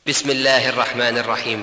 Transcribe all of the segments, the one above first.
بسم الله الرحمن الرحيم.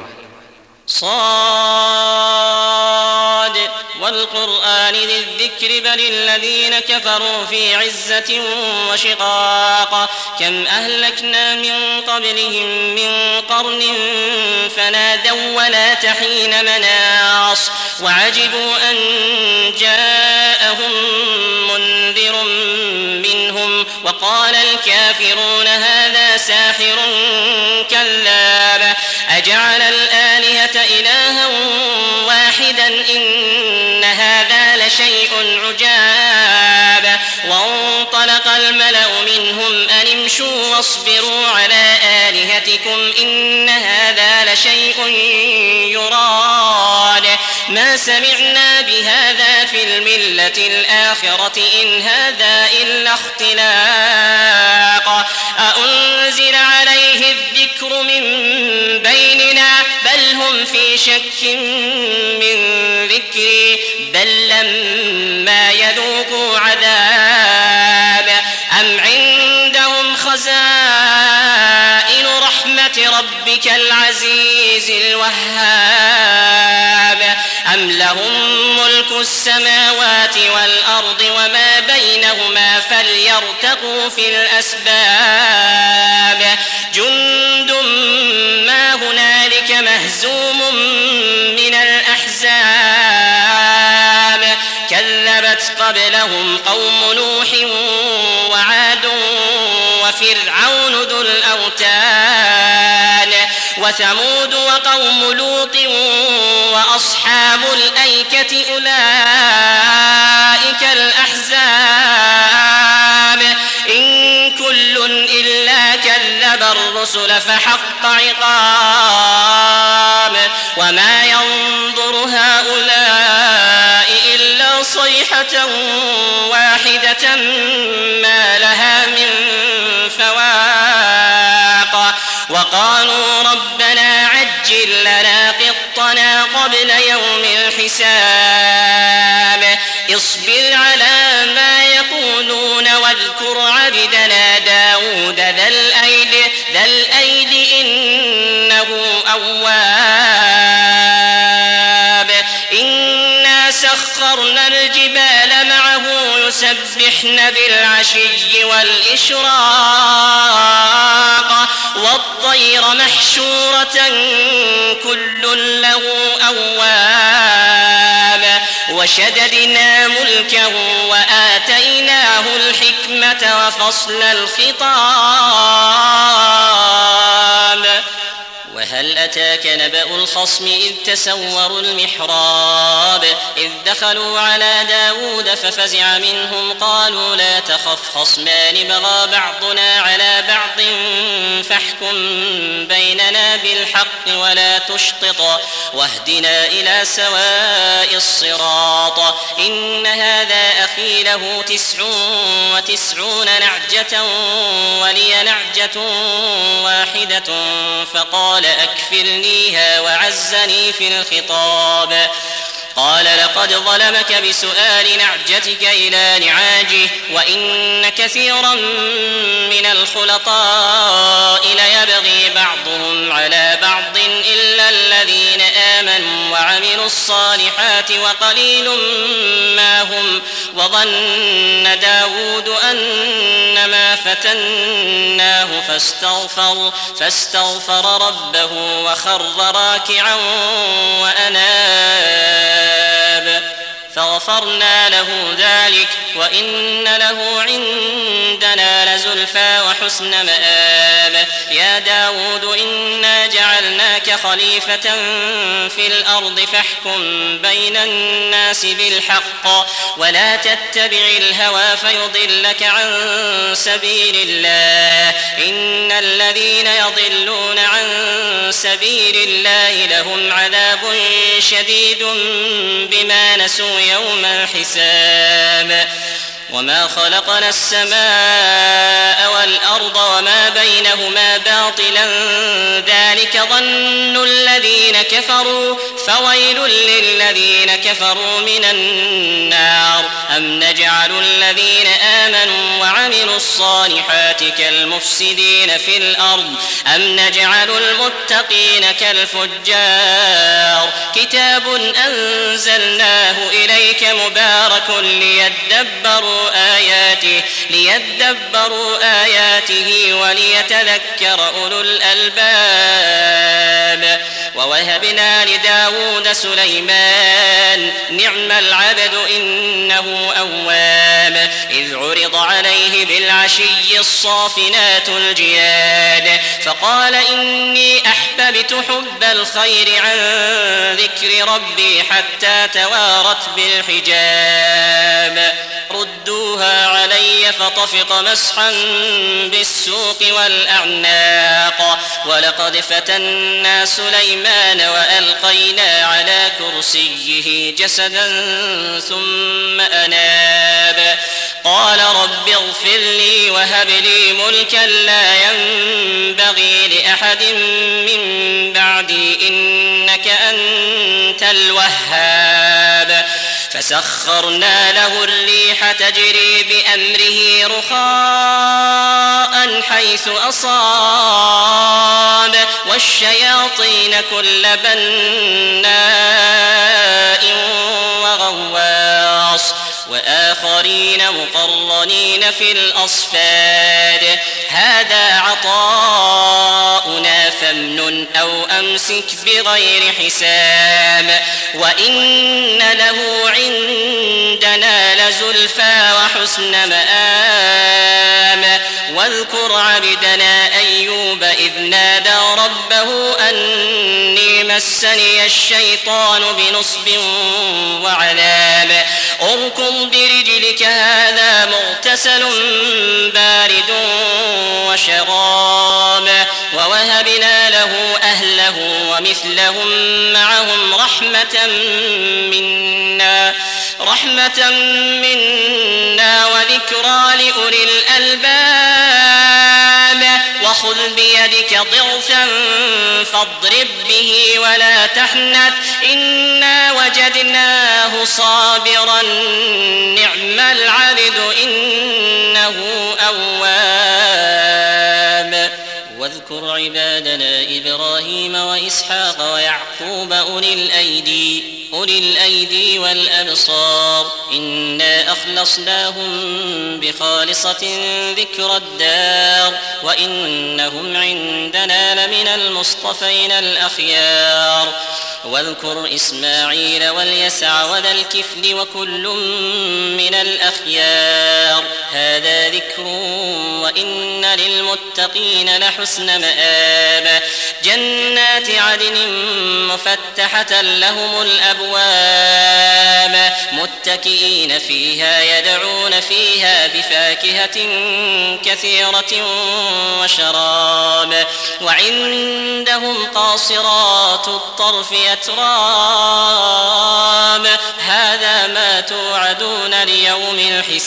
صاد والقرآن ذي الذكر بل الذين كفروا في عزة وشقاق كم أهلكنا من قبلهم من قرن فنادوا ولا تحين مناص وعجبوا أن جاءهم منذر منهم وقال الكافرون هذا ساحر كذاب أجعل الآلهة إلها واحدا إن هذا لشيء عجاب وانطلق الملأ منهم أن امشوا واصبروا على آلهتكم إن هذا لشيء يراد ما سمعنا بهذا في الملة الآخرة إن هذا إلا اختلاق أأنزل عليه الذكر من بيننا بل هم في شك من ذكري بل لما يذوقوا عذاب أم عندهم خزائن رحمة ربك العزيز الوهاب أم لهم ملك السماوات والأرض وما بينهما فليرتقوا في الأسباب جند ما هنالك مهزوم من الأحزاب كذبت قبلهم قوم نوح وعاد وفرعون ذو الأوتاد وثمود وقوم لوط وأصحاب الأيكة أولئك الأحزاب إن كل إلا كذب الرسل فحق عقاب وما ينظر هؤلاء إلا صيحة واحدة ما لها من فواق وقالوا ربنا عجل لنا قطنا قبل يوم الحساب اصبر على ما يقولون واذكر عبدنا داود ذا الأيد إنه أواب إنا سخرنا الجبال معه يسبحن بالعشي والإشراق والطير محشورة كل له أواب وشددنا ملكه وآتيناه الحكمة وفصل الخطاب وهل أتاك نبأ الخصم إذ تسوروا المحراب إذ دخلوا على داود ففزع منهم قالوا لا تخف خصمان بغى بعضنا على بعض فاحكم بيننا بالحق ولا تشطط واهدنا إلى سواء الصراط إن هذا أخي له 99 نعجة ولي نعجة واحدة فقال أكفلنيها وعزني في الخطاب قال لقد ظلمك بسؤال نعجتك إلى نعاجه وإن كثيرا من الخلطاء ليبغي بعضهم على بعض إلا الذين آمنوا وعملوا الصالحات وقليل ما هم وظن داود أنما فتناه فاستغفر ربه وخر راكعا وأناب فغفرنا له ذلك وإن له عندنا لزلفى وحسن مآب يا داود إنا جعلناك خليفة في الأرض فاحكم بين الناس بالحق ولا تتبع الهوى فيضلك عن سبيل الله إن الذين يضلون عن سبيل الله لهم عذاب شديد بما نسوا يوم الحساب وما خلقنا السماء والأرض وما بينهما باطلا ذلك ظن الذين كفروا فويل للذين كفروا من النار أم نجعل الذين آمنوا وعملوا الصالحات كالمفسدين في الأرض أم نجعل المتقين كالفجار كتاب أنزلناه إليك مبارك ليدبروا آياته وليتذكر أولو الألباب ووهبنا لداود سليمان نعم العبد إنه أواب إذ عرض عليه بالعشي الصافنات الجياد فقال إني أحببت حب الخير عن ذكر ربي حتى توارت بالحجاب ردوها علي فطفق مسحا بالسوق والأعناق ولقد فتنا سليمان وألقينا على كرسيه جسدا ثم أناب قال رب اغفر لي وهب لي ملكا لا ينبغي لأحد من بعدي إنك أنت الوهاب فسخرنا له الريح تجري بأمره رخاء حيث أصاب والشياطين كل بناء وغواص وآخرين مقرنين في الأصفاد هذا عطاؤنا فامنن أو أمسك بغير حساب وإن له عندنا لزلفى وحسن مآب واذكر عبدنا أيوب إذ نادى ربه أني مسني الشيطان بنصب وعذاب اركض برجلك هذا مغتسل بارد وشراب ووهبنا له أهله ومثلهم معهم رحمة منا وذكرى لأولي الألباب وخذ بيدك ضغثا فاضرب به ولا تحنث إنا وجدناه صابرا نعم العبد إنه أواب واذكر عبادنا إبراهيم وإسحاق ويعقوب أولي الأيدي والأبصار إنا أخلصناهم بخالصة ذكر الدار وإنهم عندنا لمن المصطفين الأخيار واذكر إسماعيل واليسع وذا الكفل وكل من الأخيار هذا ذكر وإن للمتقين لحسن مآب جنات عدن مفتحة لهم الأبواب متكئين فيها يدعون فيها بفاكهة كثيرة وشراب وعندهم قاصرات الطرف أتراب هذا ما توعدون ليوم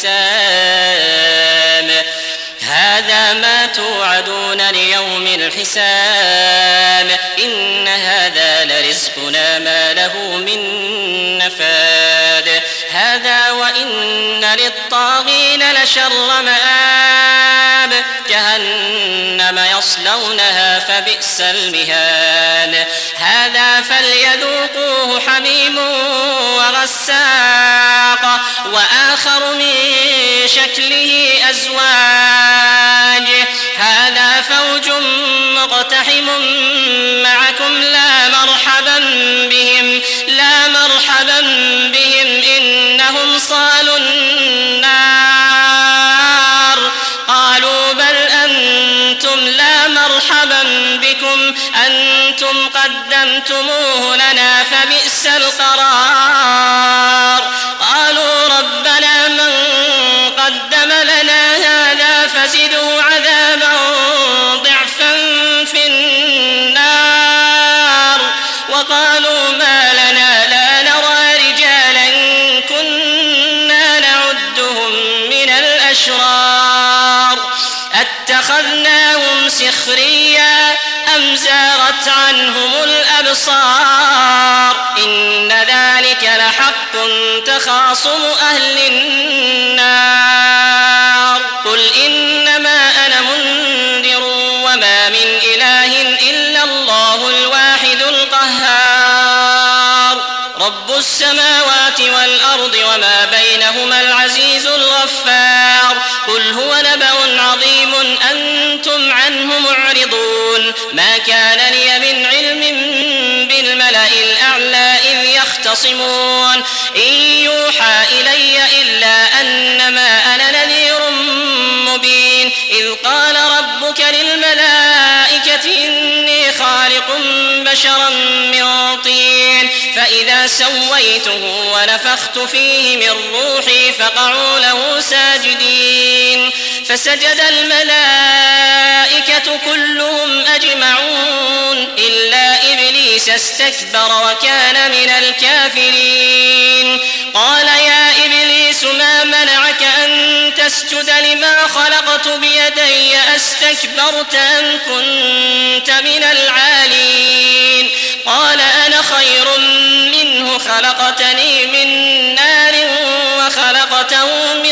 الحساب إن هذا لرزقنا ما له من نفاد هذا وإن للطاغين لشر مآب جهنم يصلونها فبئس المهاد هذا فليذوقوه حميم وغساق وآخر من شكله أزواج هذا فوج مقتحم معكم لا مرحبا بهم إنهم صالوا النار قالوا بل أنتم لا مرحبا بكم أنتم قدمتموه لنا فبئس القرار قالوا ربنا من قدم لنا هذا فزده عذابا ضعفا في النار وقالوا ما لنا لا نرى رجالا كنا نعدهم من سخريا أم زاغت عنهم الأبصار إن ذلك لحق تخاصم أهل النار قل إنما أنا منذر وما من إله إلا الله الواحد القهار رب السماوات والأرض وما بينهما العزيز الغفار قل هو نبأ عظيم أنتم عنه معرضون ما كان لي من علم بالملأ الأعلى إذ يختصمون إن يوحى إلي إلا أنما أنا نذير مبين إذ قال ربك للملائكة إني خالق بشرا من طين فإذا سويته ونفخت فيه من روحي فقعوا له ساجدين فسجد الملائكة كلهم أجمعون إلا إبليس استكبر وكان من الكافرين قال يا إبليس ما منعك أن تسجد لما خلقت بيدي أستكبرت أم كنت من العالين قال أنا خير منه خلقتني من نار وخلقته من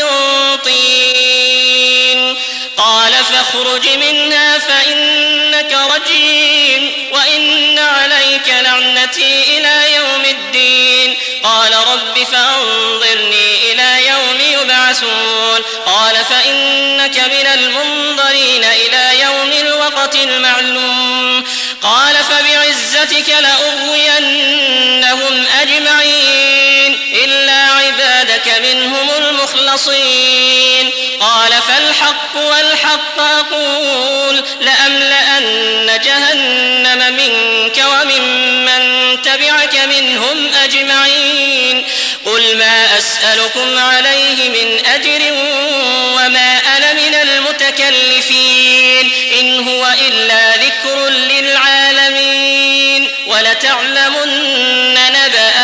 طين قال فاخرج منها فإنك رجيم وإن عليك لعنتي إلى يوم الدين قال رب فأنظرني إلى يوم يبعثون قال فإنك من المنظرين إلى يوم الوقت المعلوم قال فبعزتك لأغوينهم أجمعين إلا عبادك منهم المخلصين قال فالحق والحق أقول لأملأن جهنم منك وممن تبعك منهم أجمعين قل ما أسألكم عليه من أجر وما أنا من المتكلفين إن هو إلا ذكر للعالمين ولتعلمن نبأه